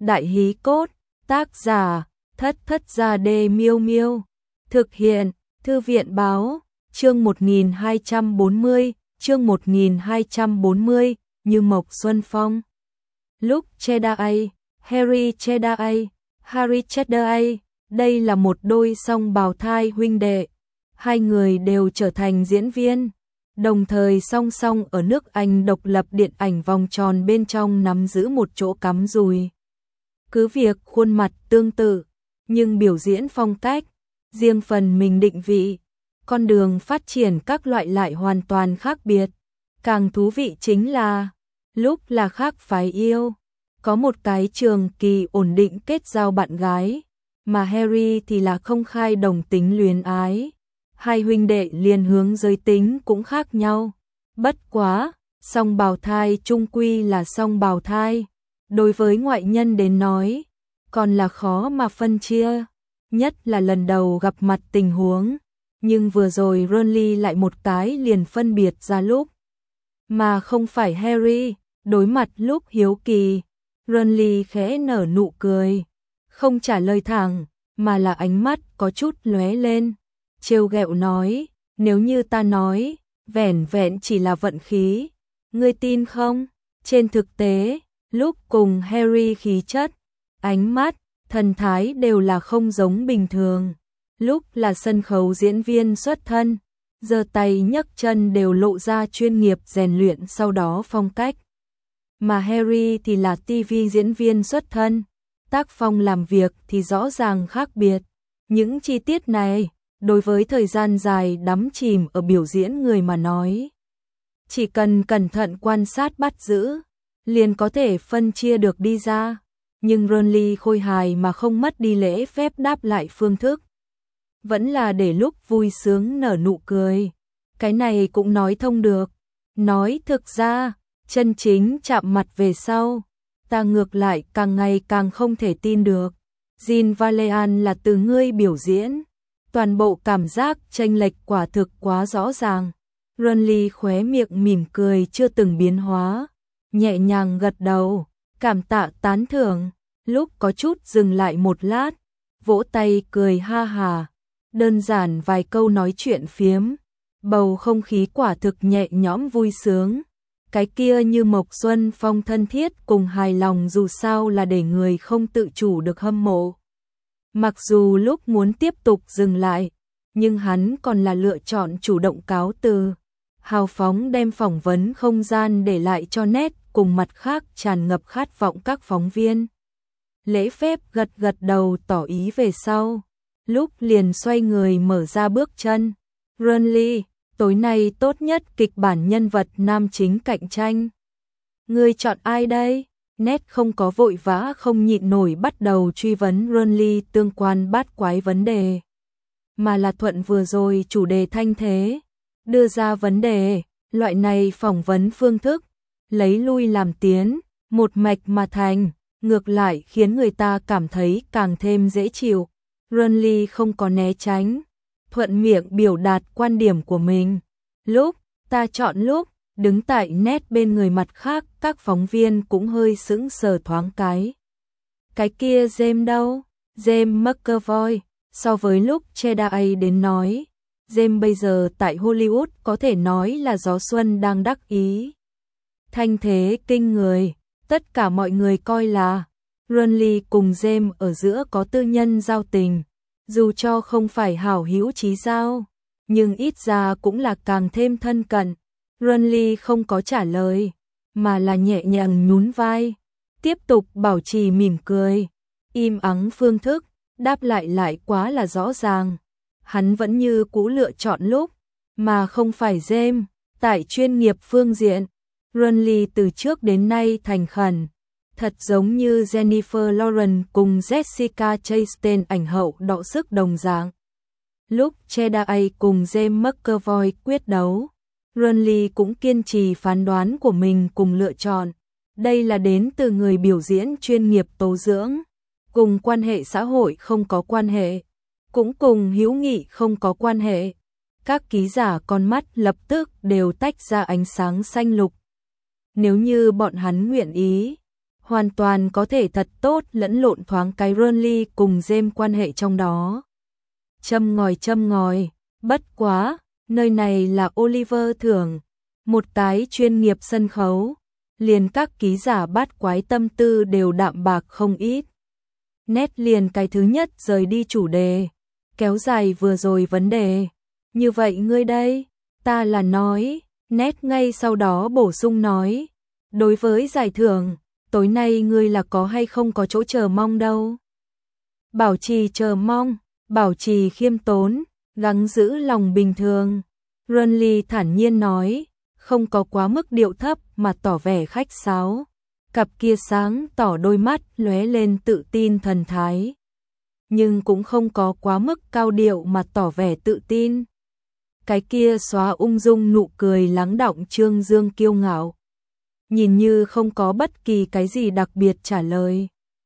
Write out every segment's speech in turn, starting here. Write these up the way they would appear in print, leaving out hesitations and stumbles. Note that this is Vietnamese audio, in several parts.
Đại hí cốt, tác giả, Thất Thất Gia Đê Miêu Miêu. Thực hiện, Thư viện báo, chương 1240, chương 1240, Như Mộc Xuân Phong. Luke Cheddae, Harry Cheddae, Harry Cheddae, đây là một đôi song bào thai huynh đệ. Hai người đều trở thành diễn viên, đồng thời song song ở nước Anh độc lập điện ảnh vòng tròn bên trong nắm giữ một chỗ cắm dùi. Cứ việc khuôn mặt tương tự, nhưng biểu diễn phong cách, riêng phần mình định vị, con đường phát triển các loại lại hoàn toàn khác biệt. Càng thú vị chính là, Luke là khác phái yêu, có một cái trường kỳ ổn định kết giao bạn gái, mà Harry thì là không khai đồng tính luyến ái. Hai huynh đệ liền hướng giới tính cũng khác nhau. Bất quá, song bào thai chung quy là song bào thai. Đối với ngoại nhân đến nói, còn là khó mà phân chia. Nhất là lần đầu gặp mặt tình huống. Nhưng vừa rồi Ronly lại một cái liền phân biệt ra Luke. Mà không phải Harry, đối mặt Luke hiếu kỳ. Ronly khẽ nở nụ cười. Không trả lời thẳng, mà là ánh mắt có chút lóe lên. Trêu ghẹo nói, nếu như ta nói, vẻn vẹn chỉ là vận khí, ngươi tin không? Trên thực tế, Luke cùng Harry khí chất, ánh mắt, thần thái đều là không giống bình thường. Luke là sân khấu diễn viên xuất thân, giơ tay nhấc chân đều lộ ra chuyên nghiệp rèn luyện sau đó phong cách. Mà Harry thì là TV diễn viên xuất thân, tác phong làm việc thì rõ ràng khác biệt. Những chi tiết này, đối với thời gian dài đắm chìm ở biểu diễn người mà nói, chỉ cần cẩn thận quan sát bắt giữ, liền có thể phân chia được đi ra. Nhưng Ronly khôi hài mà không mất đi lễ phép đáp lại phương thức. Vẫn là để Luke vui sướng nở nụ cười. Cái này cũng nói thông được. Nói thực ra, chân chính chạm mặt về sau, ta ngược lại càng ngày càng không thể tin được. Jean Valjean là từ ngươi biểu diễn. Toàn bộ cảm giác chênh lệch quả thực quá rõ ràng. Ronly khóe miệng mỉm cười chưa từng biến hóa, nhẹ nhàng gật đầu, cảm tạ tán thưởng. Lúc có chút dừng lại một lát, vỗ tay cười ha hà, đơn giản vài câu nói chuyện phiếm, bầu không khí quả thực nhẹ nhõm vui sướng. Cái kia Như Mộc Xuân Phong thân thiết cùng hài lòng dù sao là để người không tự chủ được hâm mộ. Mặc dù lúc muốn tiếp tục dừng lại, nhưng hắn còn là lựa chọn chủ động cáo từ, hào phóng đem phỏng vấn không gian để lại cho Ned cùng mặt khác tràn ngập khát vọng các phóng viên. Lễ phép gật gật đầu tỏ ý về sau, lúc liền xoay người mở ra bước chân. Ronly, tối nay tốt nhất kịch bản nhân vật nam chính cạnh tranh. Ngươi chọn ai đây? Ned không có vội vã không nhịn nổi bắt đầu truy vấn Ronly tương quan bát quái vấn đề, mà là thuận vừa rồi chủ đề thanh thế, đưa ra vấn đề, loại này phỏng vấn phương thức, lấy lui làm tiến, một mạch mà thành, ngược lại khiến người ta cảm thấy càng thêm dễ chịu. Ronly không có né tránh, thuận miệng biểu đạt quan điểm của mình. Lúc, ta chọn lúc, đứng tại Ned bên người mặt khác, các phóng viên cũng hơi sững sờ thoáng cái. Cái kia James đâu? James McAvoy, so với lúc Cheddae đến nói, James bây giờ tại Hollywood có thể nói là gió xuân đang đắc ý. Thanh thế kinh người, tất cả mọi người coi là Ronly cùng James ở giữa có tư nhân giao tình, dù cho không phải hảo hữu chí giao, nhưng ít ra cũng là càng thêm thân cận. Ronly không có trả lời, mà là nhẹ nhàng nhún vai, tiếp tục bảo trì mỉm cười, im ắng phương thức, đáp lại quá là rõ ràng. Hắn vẫn như cũ lựa chọn lúc, mà không phải James. Tại chuyên nghiệp phương diện, Ronly từ trước đến nay thành khẩn, thật giống như Jennifer Lawrence cùng Jessica Chastain ảnh hậu đọ sức đồng dạng. Lúc Cheddae cùng James McAvoy quyết đấu, Ronly cũng kiên trì phán đoán của mình cùng lựa chọn. Đây là đến từ người biểu diễn chuyên nghiệp tố dưỡng, cùng quan hệ xã hội không có quan hệ, cũng cùng hữu nghị không có quan hệ. Các ký giả con mắt lập tức đều tách ra ánh sáng xanh lục. Nếu như bọn hắn nguyện ý, hoàn toàn có thể thật tốt lẫn lộn thoáng cái Renly cùng James quan hệ trong đó. Châm ngòi, bất quá, nơi này là Oliver thưởng, một cái chuyên nghiệp sân khấu, liền các ký giả bát quái tâm tư đều đạm bạc không ít. Nét liền cái thứ nhất rời đi chủ đề, kéo dài vừa rồi vấn đề. Như vậy ngươi đây, ta là nói, Nét ngay sau đó bổ sung nói, đối với giải thưởng, tối nay ngươi là có hay không có chỗ chờ mong đâu. Bảo trì chờ mong, bảo trì khiêm tốn, gắng giữ lòng bình thường. Renly thản nhiên nói, không có quá mức điệu thấp mà tỏ vẻ khách sáo. Cặp kia sáng tỏ đôi mắt lóe lên tự tin thần thái. Nhưng cũng không có quá mức cao điệu mà tỏ vẻ tự tin. Cái kia xóa ung dung nụ cười lắng đọng trương dương kiêu ngạo. Nhìn như không có bất kỳ cái gì đặc biệt trả lời.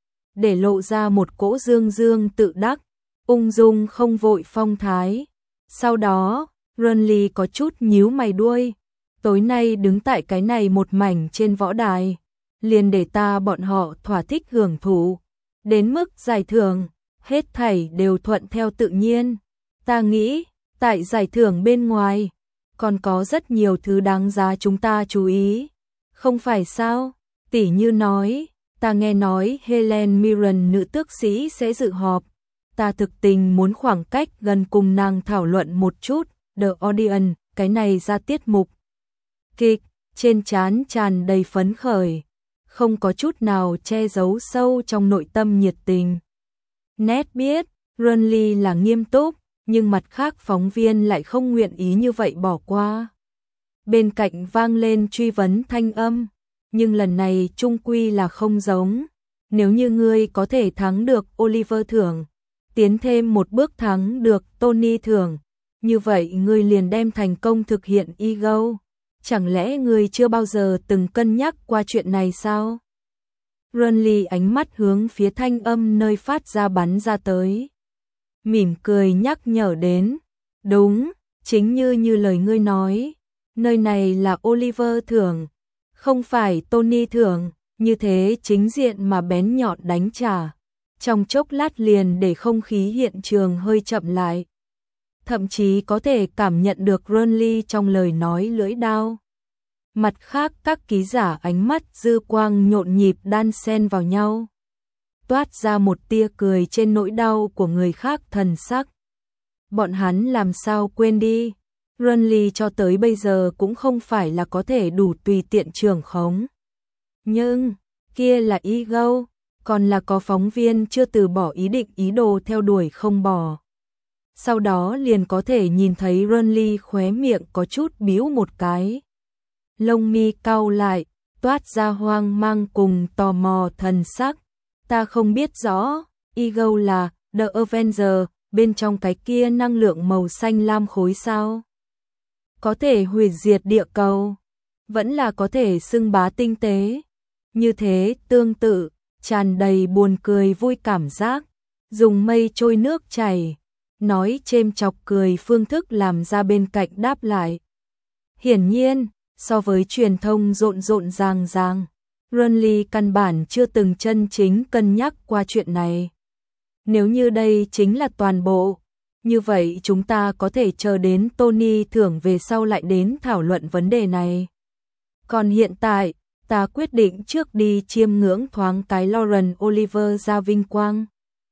Để lộ ra một cỗ dương dương tự đắc, ung dung không vội phong thái. Sau đó, Renly có chút nhíu mày đuôi. Tối nay đứng tại cái này một mảnh trên võ đài. Liền để ta bọn họ thỏa thích hưởng thụ. Đến mức giải thưởng, hết thảy đều thuận theo tự nhiên. Ta nghĩ, tại giải thưởng bên ngoài, còn có rất nhiều thứ đáng giá chúng ta chú ý. Không phải sao? Tỉ như nói, ta nghe nói Helen Mirren nữ tước sĩ sẽ dự họp. Ta thực tình muốn khoảng cách gần cùng nàng thảo luận một chút. The Audience, cái này ra tiết mục kịch, trên trán tràn đầy phấn khởi, không có chút nào che giấu sâu trong nội tâm nhiệt tình. Nét biết, Renly là nghiêm túc, nhưng mặt khác phóng viên lại không nguyện ý như vậy bỏ qua. Bên cạnh vang lên truy vấn thanh âm, nhưng lần này chung quy là không giống. Nếu như ngươi có thể thắng được Oliver thưởng, tiến thêm một bước thắng được Tony thưởng, như vậy ngươi liền đem thành công thực hiện ego. Chẳng lẽ ngươi chưa bao giờ từng cân nhắc qua chuyện này sao? Renly ánh mắt hướng phía thanh âm nơi phát ra bắn ra tới. Mỉm cười nhắc nhở đến. Đúng, chính như lời ngươi nói. Nơi này là Oliver thưởng, không phải Tony thưởng. Như thế chính diện mà bén nhọn đánh trả. Trong chốc lát liền để không khí hiện trường hơi chậm lại. Thậm chí có thể cảm nhận được Renly trong lời nói lưỡi đao. Mặt khác các ký giả ánh mắt dư quang nhộn nhịp đan xen vào nhau. Toát ra một tia cười trên nỗi đau của người khác thần sắc. Bọn hắn làm sao quên đi. Renly cho tới bây giờ cũng không phải là có thể đủ tùy tiện trưởng khống. Nhưng, kia là ego, còn là có phóng viên chưa từ bỏ ý định ý đồ theo đuổi không bỏ. Sau đó liền có thể nhìn thấy Renly khóe miệng có chút bĩu một cái. Lông mi cau lại, toát ra hoang mang cùng tò mò thần sắc. Ta không biết rõ, ego là The Avenger, bên trong cái kia năng lượng màu xanh lam khối sao? Có thể hủy diệt địa cầu, vẫn là có thể xưng bá tinh tế. Như thế tương tự, tràn đầy buồn cười vui cảm giác, dùng mây trôi nước chảy, nói chêm chọc cười phương thức làm ra bên cạnh đáp lại. Hiển nhiên, so với truyền thông rộn ràng, Renly căn bản chưa từng chân chính cân nhắc qua chuyện này. Nếu như đây chính là toàn bộ, như vậy chúng ta có thể chờ đến Tony thưởng về sau lại đến thảo luận vấn đề này. Còn hiện tại, ta quyết định trước đi chiêm ngưỡng thoáng cái Lauren Oliver ra vinh quang.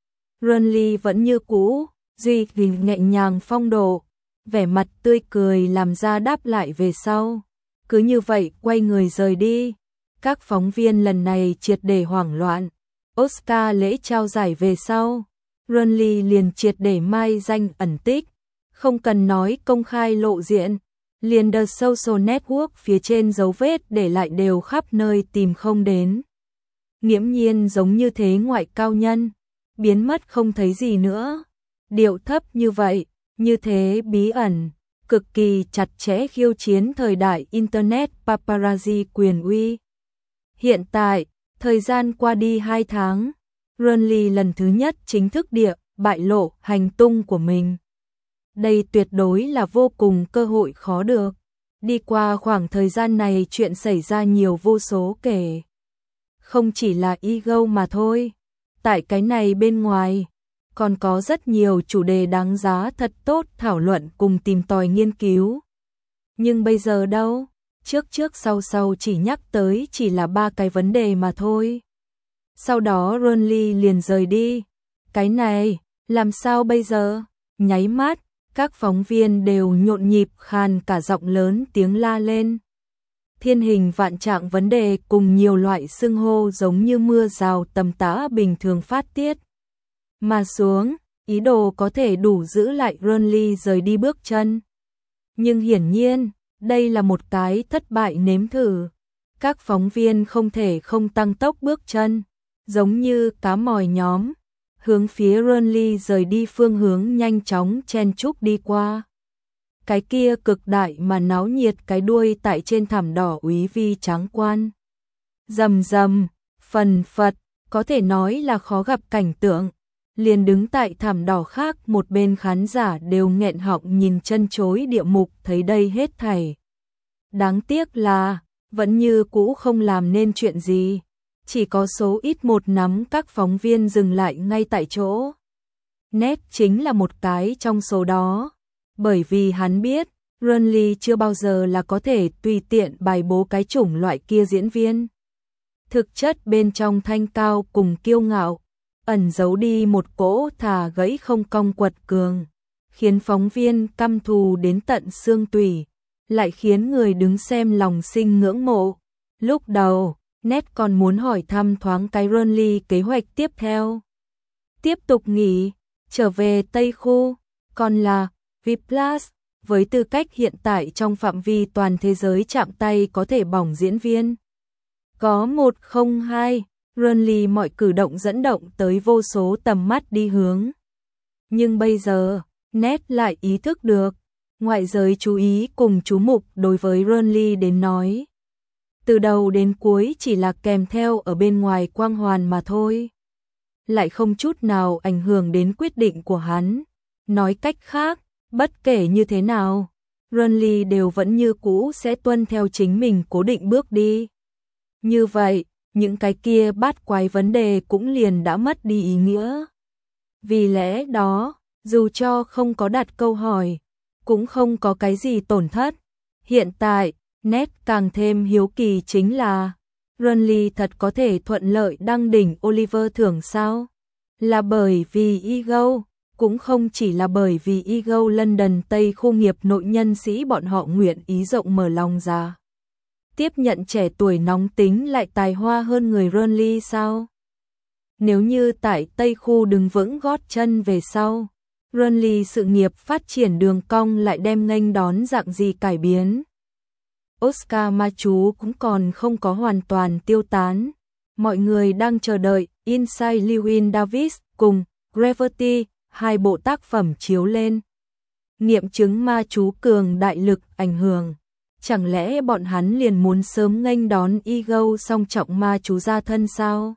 Renly vẫn như cũ, duy trì nhẹ nhàng phong độ, vẻ mặt tươi cười làm ra đáp lại về sau. Cứ như vậy quay người rời đi. Các phóng viên lần này triệt để hoảng loạn. Oscar lễ trao giải về sau, Renly liền triệt để mai danh ẩn tích, không cần nói công khai lộ diện, liền The Social Network phía trên dấu vết để lại đều khắp nơi tìm không đến. Nghiễm nhiên giống như thế ngoại cao nhân, biến mất không thấy gì nữa. Điệu thấp như vậy, như thế bí ẩn, cực kỳ chặt chẽ khiêu chiến thời đại Internet paparazzi quyền uy. Hiện tại, thời gian qua đi 2 tháng, Renly lần thứ nhất chính thức bại lộ hành tung của mình. Đây tuyệt đối là vô cùng cơ hội khó được. Đi qua khoảng thời gian này chuyện xảy ra nhiều vô số kể. không chỉ là ego mà thôi. Tại cái này bên ngoài, còn có rất nhiều chủ đề đáng giá thật tốt thảo luận cùng tìm tòi nghiên cứu. Nhưng bây giờ đâu, trước sau chỉ nhắc tới chỉ là 3 cái vấn đề mà thôi. Sau đó Ronly liền rời đi. Cái này, làm sao bây giờ? Nháy mắt, các phóng viên đều nhộn nhịp khàn cả giọng lớn tiếng la lên. Thiên hình vạn trạng vấn đề cùng nhiều loại xưng hô giống như mưa rào tầm tã bình thường phát tiết mà xuống, ý đồ có thể đủ giữ lại Ronly rời đi bước chân. Nhưng hiển nhiên, đây là một cái thất bại nếm thử. Các phóng viên không thể không tăng tốc bước chân, giống như cá mòi nhóm, hướng phía Ronly rời đi phương hướng nhanh chóng chen chúc đi qua. Cái kia cực đại mà náo nhiệt cái đuôi tại trên thảm đỏ úy vi tráng quan. Rầm rầm, phần phật, có thể nói là khó gặp cảnh tượng. Liền đứng tại thảm đỏ khác một bên khán giả đều nghẹn họng nhìn chân chối địa mục thấy đây hết thảy. Đáng tiếc là, vẫn như cũ không làm nên chuyện gì. Chỉ có số ít một nắm các phóng viên dừng lại ngay tại chỗ. Nét chính là một cái trong số đó. Bởi vì hắn biết, Ronly chưa bao giờ là có thể tùy tiện bài bố cái chủng loại kia diễn viên. Thực chất bên trong thanh cao cùng kiêu ngạo, ẩn giấu đi một cỗ thà gãy không cong quật cường, khiến phóng viên căm thù đến tận xương tủy, lại khiến người đứng xem lòng sinh ngưỡng mộ. Lúc đầu, Nét còn muốn hỏi thăm thoáng cái Ronly kế hoạch tiếp theo. Tiếp tục nghỉ, trở về Tây Khu, còn là Viplas, với tư cách hiện tại trong phạm vi toàn thế giới chạm tay có thể bỏng diễn viên. Có 102, Ronly mọi cử động dẫn động tới vô số tầm mắt đi hướng. Nhưng bây giờ, Nét lại ý thức được, ngoại giới chú ý cùng chú mục đối với Ronly đến nói. Từ đầu đến cuối chỉ là kèm theo ở bên ngoài quang hoàn mà thôi. Lại không chút nào ảnh hưởng đến quyết định của hắn. Nói cách khác, bất kể như thế nào, Ronly đều vẫn như cũ sẽ tuân theo chính mình cố định bước đi. Như vậy, những cái kia bát quái vấn đề cũng liền đã mất đi ý nghĩa. Vì lẽ đó, dù cho không có đặt câu hỏi, cũng không có cái gì tổn thất. Hiện tại, Nét càng thêm hiếu kỳ chính là Ronly thật có thể thuận lợi đăng đỉnh Oliver thưởng sao? Là bởi vì ego, cũng không chỉ là bởi vì ego London Tây khu nghiệp nội nhân sĩ bọn họ nguyện ý rộng mở lòng ra. Tiếp nhận trẻ tuổi nóng tính lại tài hoa hơn người Ronly sao? Nếu như tại Tây khu đứng vững gót chân về sau, Ronly sự nghiệp phát triển đường cong lại đem nghênh đón dạng gì cải biến? Oscar ma chú cũng còn không có hoàn toàn tiêu tán. Mọi người đang chờ đợi Inside Llewyn Davis cùng Gravity, hai bộ tác phẩm chiếu lên. Nghiệm chứng ma chú cường đại lực ảnh hưởng. Chẳng lẽ bọn hắn liền muốn sớm nghênh đón ego song trọng ma chú ra thân sao?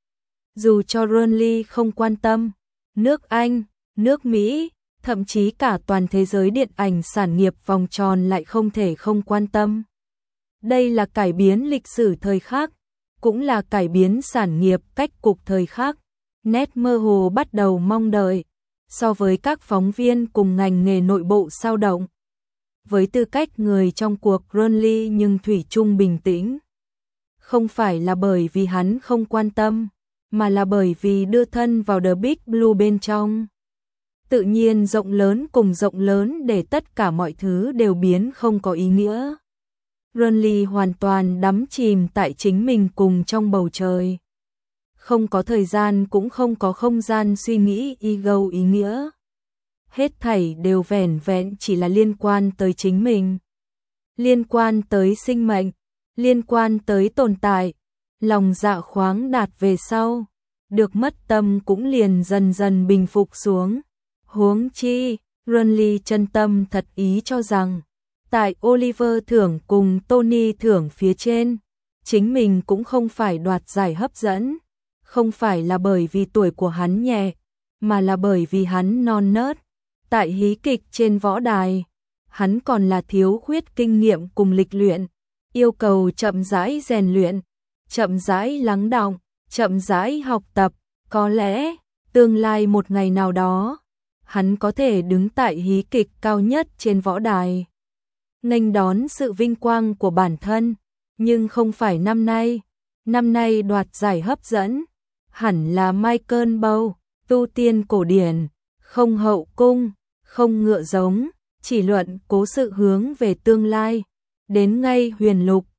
Dù cho Ronly không quan tâm, nước Anh, nước Mỹ, thậm chí cả toàn thế giới điện ảnh sản nghiệp vòng tròn lại không thể không quan tâm. Đây là cải biến lịch sử thời khắc, cũng là cải biến sản nghiệp cách cục thời khắc. Nét mơ hồ bắt đầu mong đợi, so với các phóng viên cùng ngành nghề nội bộ sao động. Với tư cách người trong cuộc Ronly nhưng thủy chung bình tĩnh. Không phải là bởi vì hắn không quan tâm, mà là bởi vì đưa thân vào The Big Blue bên trong. Tự nhiên rộng lớn cùng rộng lớn để tất cả mọi thứ đều biến không có ý nghĩa. Ronly hoàn toàn đắm chìm tại chính mình cùng trong bầu trời. Không có thời gian cũng không có không gian suy nghĩ ego ý nghĩa. Hết thảy đều vẻn vẹn chỉ là liên quan tới chính mình. Liên quan tới sinh mệnh, liên quan tới tồn tại. Lòng dạ khoáng đạt về sau, được mất tâm cũng liền dần dần bình phục xuống. Huống chi, Ronly chân tâm thật ý cho rằng, tại Oliver thưởng cùng Tony thưởng phía trên, chính mình cũng không phải đoạt giải hấp dẫn, không phải là bởi vì tuổi của hắn nhẹ, mà là bởi vì hắn non nớt. Tại hí kịch trên võ đài, hắn còn là thiếu khuyết kinh nghiệm cùng lịch luyện, yêu cầu chậm rãi rèn luyện. chậm rãi lắng đọng, chậm rãi học tập, có lẽ tương lai một ngày nào đó, hắn có thể đứng tại hí kịch cao nhất trên võ đài, nghênh đón sự vinh quang của bản thân, nhưng không phải năm nay đoạt giải hấp dẫn, hẳn là Michael Bow, tu tiên cổ điển, không hậu cung, không ngựa giống, chỉ luận cố sự hướng về tương lai, đến ngay huyền lục,